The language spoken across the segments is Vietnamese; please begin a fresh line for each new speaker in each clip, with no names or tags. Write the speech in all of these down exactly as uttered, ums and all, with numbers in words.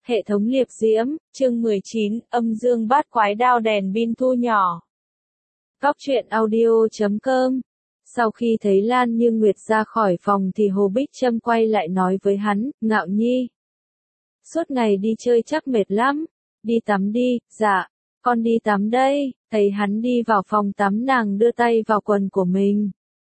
Hệ thống liệp diễm, chương mười chín, âm dương bát quái đao đèn pin thu nhỏ. Góc truyện audio chấm com. Sau khi thấy Lan Như Nguyệt ra khỏi phòng thì Hồ Bích Trâm quay lại nói với hắn, Ngạo Nhi. Suốt ngày đi chơi chắc mệt lắm. Đi tắm đi, dạ, con đi tắm đây. Thấy hắn đi vào phòng tắm nàng đưa tay vào quần của mình.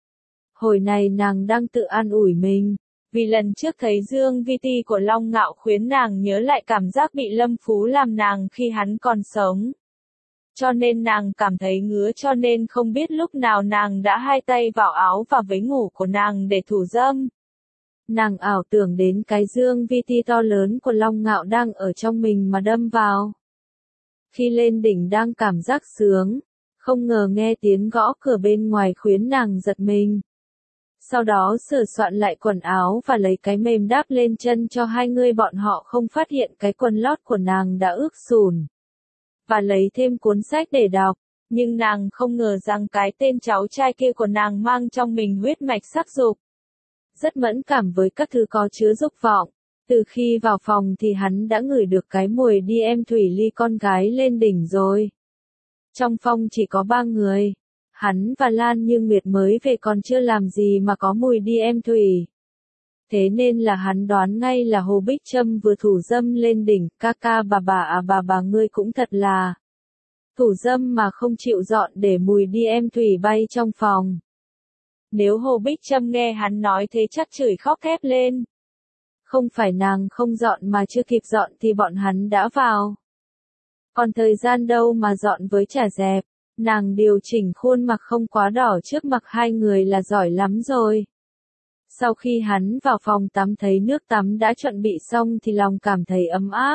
Hồi này nàng đang tự an ủi mình. Vì lần trước thấy Dương Vi Ti của Long Ngạo khuyến nàng nhớ lại cảm giác bị Lâm Phú làm nàng khi hắn còn sống. Cho nên nàng cảm thấy ngứa cho nên không biết lúc nào nàng đã hai tay vào áo và váy ngủ của nàng để thủ dâm. Nàng ảo tưởng đến cái Dương Vi Ti to lớn của Long Ngạo đang ở trong mình mà đâm vào. Khi lên đỉnh đang cảm giác sướng, không ngờ nghe tiếng gõ cửa bên ngoài khuyến nàng giật mình. Sau đó sửa soạn lại quần áo và lấy cái mềm đáp lên chân cho hai người bọn họ không phát hiện cái quần lót của nàng đã ướt sùn. Và lấy thêm cuốn sách để đọc, nhưng nàng không ngờ rằng cái tên cháu trai kia của nàng mang trong mình huyết mạch sắc dục. Rất mẫn cảm với các thứ có chứa dục vọng, từ khi vào phòng thì hắn đã ngửi được cái mùi đi em Thủy Ly con gái lên đỉnh rồi. Trong phòng chỉ có ba người. Hắn và Lan Như Nguyệt mới về còn chưa làm gì mà có mùi đi em Thủy. Thế nên là hắn đoán ngay là Hồ Bích Trâm vừa thủ dâm lên đỉnh, ca ca bà bà à bà bà ngươi cũng thật là. Thủ dâm mà không chịu dọn để mùi đi em Thủy bay trong phòng. Nếu Hồ Bích Trâm nghe hắn nói thế chắc chửi khóc thét lên. Không phải nàng không dọn mà chưa kịp dọn thì bọn hắn đã vào. Còn thời gian đâu mà dọn với chả dẹp. Nàng điều chỉnh khuôn mặt không quá đỏ trước mặt hai người là giỏi lắm rồi. Sau khi hắn vào phòng tắm thấy nước tắm đã chuẩn bị xong thì lòng cảm thấy ấm áp.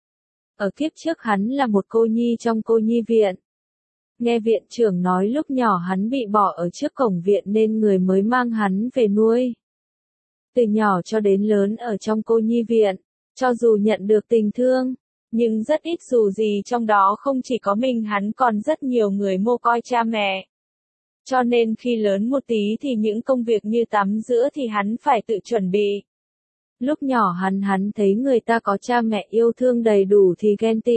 Ở kiếp trước hắn là một cô nhi trong cô nhi viện. Nghe viện trưởng nói lúc nhỏ hắn bị bỏ ở trước cổng viện nên người mới mang hắn về nuôi. Từ nhỏ cho đến lớn ở trong cô nhi viện, cho dù nhận được tình thương. Nhưng rất ít dù gì trong đó không chỉ có mình hắn còn rất nhiều người mồ côi cha mẹ. Cho nên khi lớn một tí thì những công việc như tắm rửa thì hắn phải tự chuẩn bị. Lúc nhỏ hắn hắn thấy người ta có cha mẹ yêu thương đầy đủ thì ghen tị.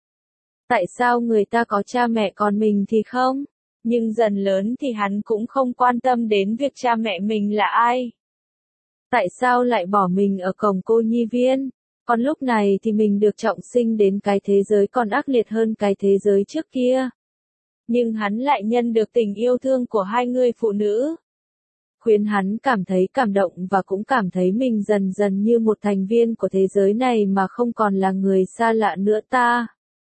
Tại sao người ta có cha mẹ còn mình thì không? Nhưng dần lớn thì hắn cũng không quan tâm đến việc cha mẹ mình là ai. Tại sao lại bỏ mình ở cổng cô nhi viên? Còn lúc này thì mình được trọng sinh đến cái thế giới còn ác liệt hơn cái thế giới trước kia. Nhưng hắn lại nhận được tình yêu thương của hai người phụ nữ. Khuyến hắn cảm thấy cảm động và cũng cảm thấy mình dần dần như một thành viên của thế giới này mà không còn là người xa lạ nữa ta.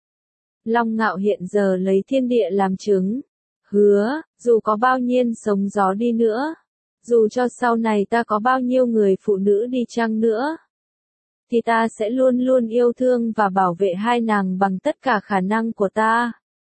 Long Ngạo hiện giờ lấy thiên địa làm chứng. Hứa, dù có bao nhiêu sóng gió đi nữa. Dù cho sau này ta có bao nhiêu người phụ nữ đi chăng nữa. Thì ta sẽ luôn luôn yêu thương và bảo vệ hai nàng bằng tất cả khả năng của ta.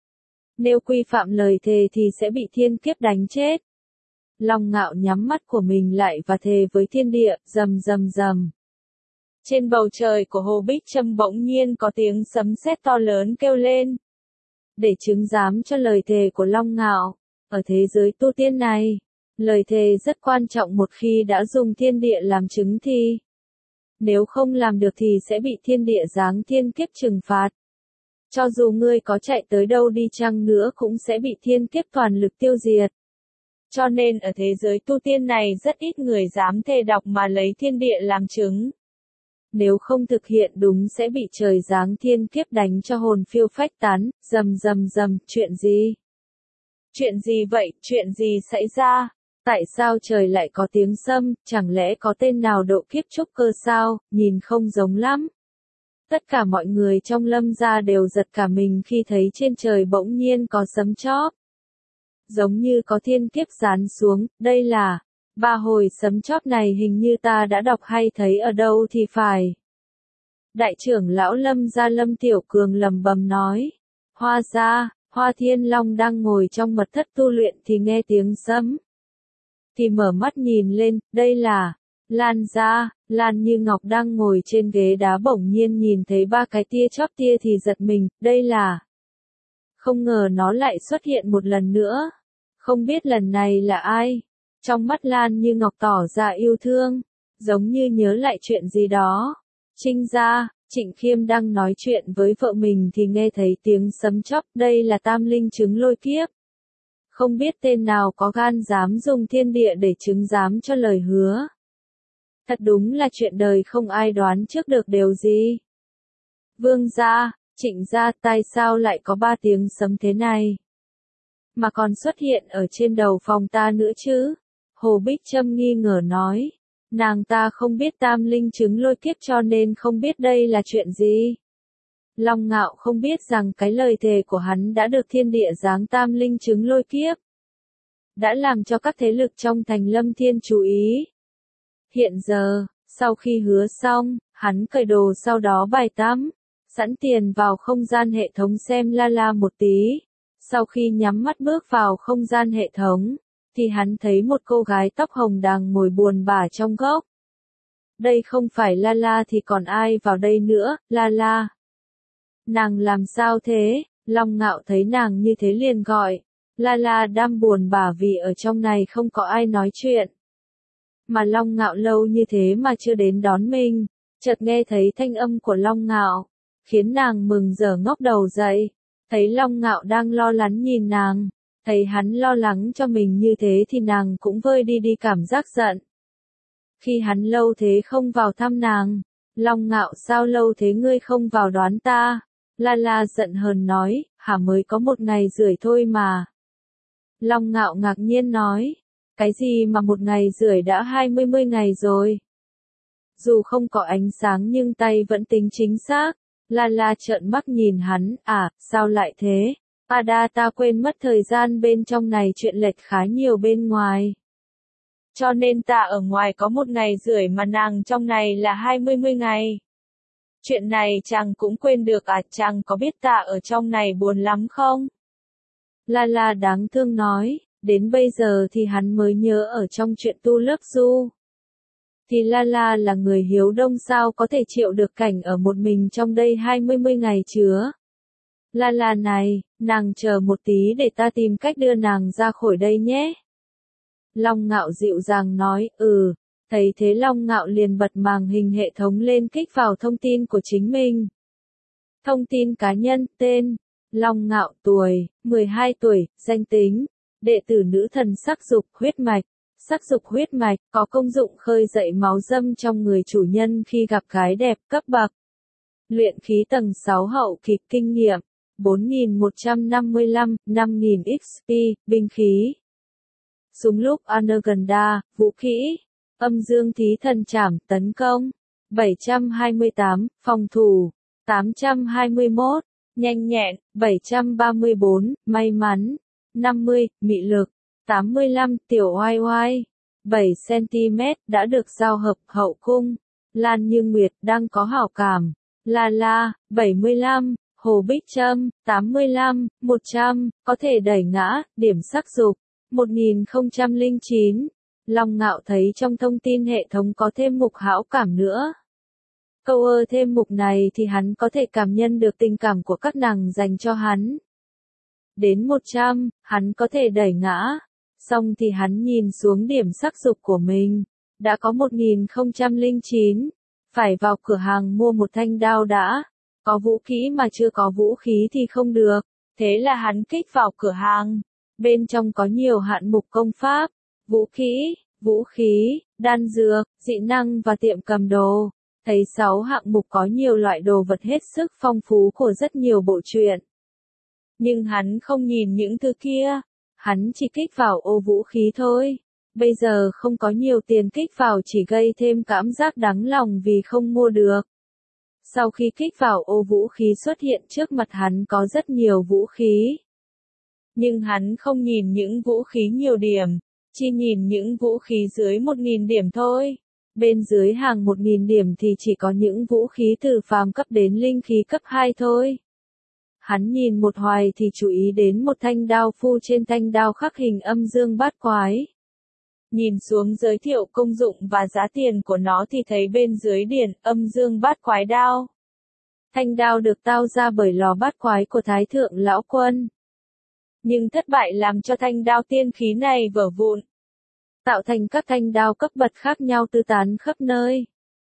Nếu quy phạm lời thề thì sẽ bị thiên kiếp đánh chết. Long Ngạo nhắm mắt của mình lại và thề với thiên địa, rầm rầm rầm. Trên bầu trời của Hồ Bích Trâm bỗng nhiên có tiếng sấm sét to lớn kêu lên. Để chứng giám cho lời thề của Long Ngạo, ở thế giới tu tiên này, lời thề rất quan trọng một khi đã dùng thiên địa làm chứng thì. Nếu không làm được thì sẽ bị thiên địa giáng thiên kiếp trừng phạt. Cho dù ngươi có chạy tới đâu đi chăng nữa cũng sẽ bị thiên kiếp toàn lực tiêu diệt. Cho nên ở thế giới tu tiên này rất ít người dám thề đọc mà lấy thiên địa làm chứng. Nếu không thực hiện đúng sẽ bị trời giáng thiên kiếp đánh cho hồn phiêu phách tán, rầm rầm rầm, chuyện gì? Chuyện gì vậy, chuyện gì xảy ra? Tại sao trời lại có tiếng sấm, chẳng lẽ có tên nào độ kiếp trúc cơ sao, nhìn không giống lắm. Tất cả mọi người trong Lâm gia đều giật cả mình khi thấy trên trời bỗng nhiên có sấm chóp. Giống như có thiên kiếp giáng xuống, đây là, ba hồi sấm chóp này hình như ta đã đọc hay thấy ở đâu thì phải. Đại trưởng lão Lâm gia Lâm Tiểu Cường lầm bầm nói, Hoa gia, Hoa Thiên Long đang ngồi trong mật thất tu luyện thì nghe tiếng sấm. Thì mở mắt nhìn lên, đây là, Lan gia, Lan Như Ngọc đang ngồi trên ghế đá bỗng nhiên nhìn thấy ba cái tia chóp tia thì giật mình, đây là. Không ngờ nó lại xuất hiện một lần nữa. Không biết lần này là ai. Trong mắt Lan Như Ngọc tỏ ra yêu thương, giống như nhớ lại chuyện gì đó. Trinh gia, Trịnh Khiêm đang nói chuyện với vợ mình thì nghe thấy tiếng sấm chớp, đây là tam linh chứng lôi kiếp. Không biết tên nào có gan dám dùng thiên địa để chứng giám cho lời hứa. Thật đúng là chuyện đời không ai đoán trước được điều gì. Vương gia, Trịnh gia, tại sao lại có ba tiếng sấm thế này? Mà còn xuất hiện ở trên đầu phòng ta nữa chứ? Hồ Bích Trâm nghi ngờ nói. Nàng ta không biết tam linh chứng lôi kiếp cho nên không biết đây là chuyện gì. Long Ngạo không biết rằng cái lời thề của hắn đã được thiên địa giáng tam linh chứng lôi kiếp. Đã làm cho các thế lực trong thành Lâm Thiên chú ý. Hiện giờ, sau khi hứa xong, hắn cởi đồ sau đó bài tắm, sẵn tiền vào không gian hệ thống xem La La một tí. Sau khi nhắm mắt bước vào không gian hệ thống, thì hắn thấy một cô gái tóc hồng đang ngồi buồn bã trong góc. Đây không phải La La thì còn ai vào đây nữa, La La. Nàng làm sao thế? Long Ngạo thấy nàng như thế liền gọi. La La đang buồn bã vì ở trong này không có ai nói chuyện. Mà Long Ngạo lâu như thế mà chưa đến đón mình, chợt nghe thấy thanh âm của Long Ngạo, khiến nàng mừng rỡ ngóc đầu dậy. Thấy Long Ngạo đang lo lắng nhìn nàng, thấy hắn lo lắng cho mình như thế thì nàng cũng vơi đi đi cảm giác giận. Khi hắn lâu thế không vào thăm nàng, Long Ngạo sao lâu thế ngươi không vào đoán ta? La La giận hờn nói, hả mới có một ngày rưỡi thôi mà. Long Ngạo ngạc nhiên nói, cái gì mà một ngày rưỡi đã hai mươi mươi ngày rồi? Dù không có ánh sáng nhưng tay vẫn tính chính xác. La La trợn mắt nhìn hắn, à, sao lại thế? Ada ta quên mất thời gian bên trong này chuyện lệch khá nhiều bên ngoài. Cho nên ta ở ngoài có một ngày rưỡi mà nàng trong này là hai mươi mươi ngày. Chuyện này chàng cũng quên được à, chàng có biết ta ở trong này buồn lắm không? La La đáng thương nói, đến bây giờ thì hắn mới nhớ ở trong chuyện tu lớp du. Thì La La là người hiếu đông sao có thể chịu được cảnh ở một mình trong đây hai mươi mươi ngày chứa. La La này, nàng chờ một tí để ta tìm cách đưa nàng ra khỏi đây nhé. Long Ngạo dịu dàng nói, ừ, thấy thế Long Ngạo liền bật màn hình hệ thống lên kích vào thông tin của chính mình. Thông tin cá nhân, tên, Long Ngạo tuổi, mười hai tuổi, danh tính, đệ tử nữ thần sắc dục huyết mạch. Sắc dục huyết mạch có công dụng khơi dậy máu dâm trong người chủ nhân khi gặp gái đẹp cấp bậc. Luyện khí tầng sáu hậu kỳ kinh nghiệm, bốn nghìn một trăm năm mươi lăm, năm nghìn ích pê, binh khí. Súng lúc Anaganda, vũ khí. Âm dương thí thần trảm tấn công. bảy trăm hai mươi tám, phòng thủ. tám trăm hai mươi mốt, nhanh nhẹn. bảy trăm ba mươi bốn, may mắn. năm mươi, mị lực. tám mươi lăm, tiểu oai oai. bảy xăng ti mét, đã được giao hợp hậu cung. Lan Như Nguyệt, đang có hảo cảm. La La, bảy mươi lăm. Hồ Bích Trâm, tám mươi lăm, một trăm, có thể đẩy ngã, điểm sắc dục. một nghìn không trăm lẻ chín. Long Ngạo thấy trong thông tin hệ thống có thêm mục hảo cảm nữa. Câu ơ thêm mục này thì hắn có thể cảm nhận được tình cảm của các nàng dành cho hắn. Đến một trăm, hắn có thể đẩy ngã. Xong thì hắn nhìn xuống điểm sắc dục của mình. Đã có một nghìn không trăm lẻ chín. Phải vào cửa hàng mua một thanh đao đã. Có vũ khí mà chưa có vũ khí thì không được. Thế là hắn kích vào cửa hàng. Bên trong có nhiều hạng mục công pháp, vũ khí, vũ khí, đan dược, dị năng và tiệm cầm đồ. Thấy sáu hạng mục có nhiều loại đồ vật hết sức phong phú của rất nhiều bộ truyện. Nhưng hắn không nhìn những thứ kia. Hắn chỉ kích vào ô vũ khí thôi. Bây giờ không có nhiều tiền kích vào chỉ gây thêm cảm giác đáng lòng vì không mua được. Sau khi kích vào ô vũ khí xuất hiện trước mặt hắn có rất nhiều vũ khí. Nhưng hắn không nhìn những vũ khí nhiều điểm, chỉ nhìn những vũ khí dưới một nghìn điểm thôi. Bên dưới hàng một nghìn điểm thì chỉ có những vũ khí từ phàm cấp đến linh khí cấp hai thôi. Hắn nhìn một hoài thì chú ý đến một thanh đao phu trên thanh đao khắc hình âm dương bát quái. Nhìn xuống giới thiệu công dụng và giá tiền của nó thì thấy bên dưới điển âm dương bát quái đao. Thanh đao được tạo ra bởi lò bát quái của Thái Thượng Lão Quân. Nhưng thất bại làm cho thanh đao tiên khí này vỡ vụn. Tạo thành các thanh đao cấp bậc khác nhau tứ tán khắp nơi.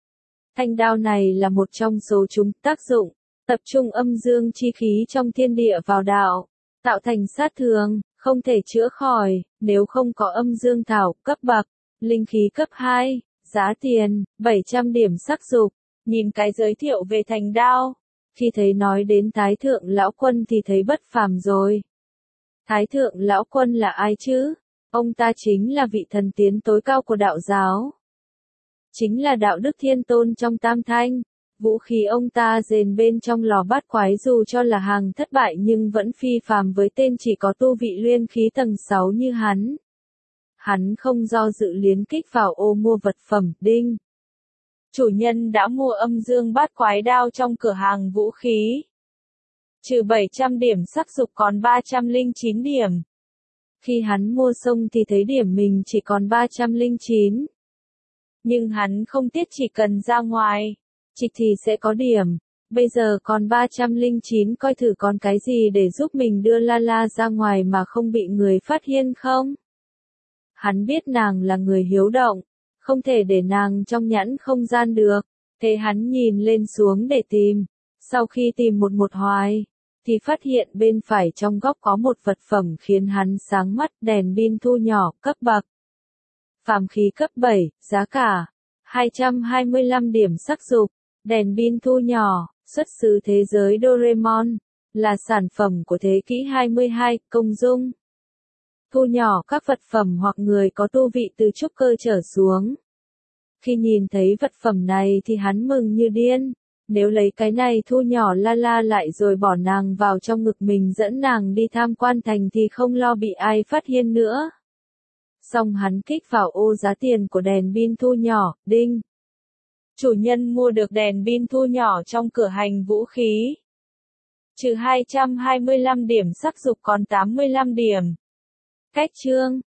Thanh đao này là một trong số chúng, tác dụng, tập trung âm dương chi khí trong thiên địa vào đạo, tạo thành sát thương, không thể chữa khỏi, nếu không có âm dương thảo, cấp bậc, linh khí cấp hai, giá tiền, bảy trăm điểm sắc dục. Nhìn cái giới thiệu về thanh đao, khi thấy nói đến Thái Thượng Lão Quân thì thấy bất phàm rồi. Thái Thượng Lão Quân là ai chứ? Ông ta chính là vị thần tiến tối cao của đạo giáo. Chính là đạo đức thiên tôn trong tam thanh. Vũ khí ông ta rèn bên trong lò bát quái dù cho là hàng thất bại nhưng vẫn phi phàm với tên chỉ có tu vị luyện khí tầng sáu như hắn. Hắn không do dự liến kích vào ô mua vật phẩm, đinh. Chủ nhân đã mua âm dương bát quái đao trong cửa hàng vũ khí. Trừ bảy trăm điểm sắc dục còn ba trăm lẻ chín điểm. Khi hắn mua xong thì thấy điểm mình chỉ còn ba trăm lẻ chín. Nhưng hắn không tiếc, chỉ cần ra ngoài trịch thì sẽ có điểm. Bây giờ còn ba trăm lẻ chín, coi thử còn cái gì để giúp mình đưa La La ra ngoài mà không bị người phát hiện không? Hắn biết nàng là người hiếu động, không thể để nàng trong nhẫn không gian được. Thế hắn nhìn lên xuống để tìm. Sau khi tìm một một hoài, thì phát hiện bên phải trong góc có một vật phẩm khiến hắn sáng mắt, đèn pin thu nhỏ, cấp bậc. Phàm khí cấp bảy, giá cả hai trăm hai mươi lăm điểm sắc dục, đèn pin thu nhỏ, xuất xứ thế giới Doraemon, là sản phẩm của thế kỷ hai mươi hai, công dung. Thu nhỏ các vật phẩm hoặc người có tu vị từ trúc cơ trở xuống. Khi nhìn thấy vật phẩm này thì hắn mừng như điên. Nếu lấy cái này thu nhỏ La La lại rồi bỏ nàng vào trong ngực mình dẫn nàng đi tham quan thành thì không lo bị ai phát hiện nữa. Xong hắn kích vào ô giá tiền của đèn pin thu nhỏ, đinh. Chủ nhân mua được đèn pin thu nhỏ trong cửa hàng vũ khí. Trừ hai trăm hai mươi lăm điểm sắc dục còn tám mươi lăm điểm. Cách chương.